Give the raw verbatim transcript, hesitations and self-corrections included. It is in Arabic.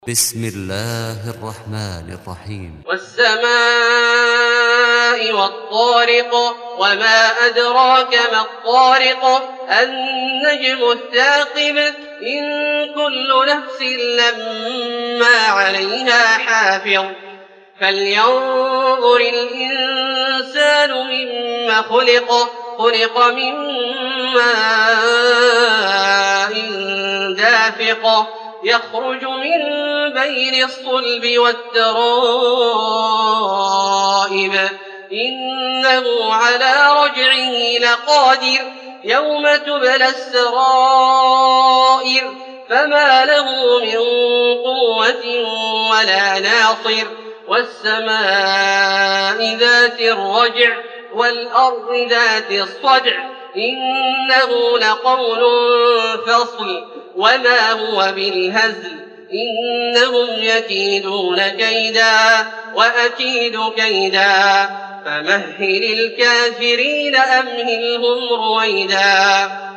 بسم الله الرحمن الرحيم. والسماء والطارق وما أدراك ما الطارق النجم الثاقب إن كل نفس لما عليها حافظ فلينظر الإنسان مما خلق خلق من ماء دافق يخرج من بين الصلب والترائب إنه على رجعه لقادر يوم تبلى السرائر فما له من قوة ولا ناصر والسماء ذات الرجع والأرض ذات الصدع إنه لقول فصل وما هو بالهزل إنهم يكيدون كيدا وأكيد كيدا فمهل الكافرين أمهلهم رويدا.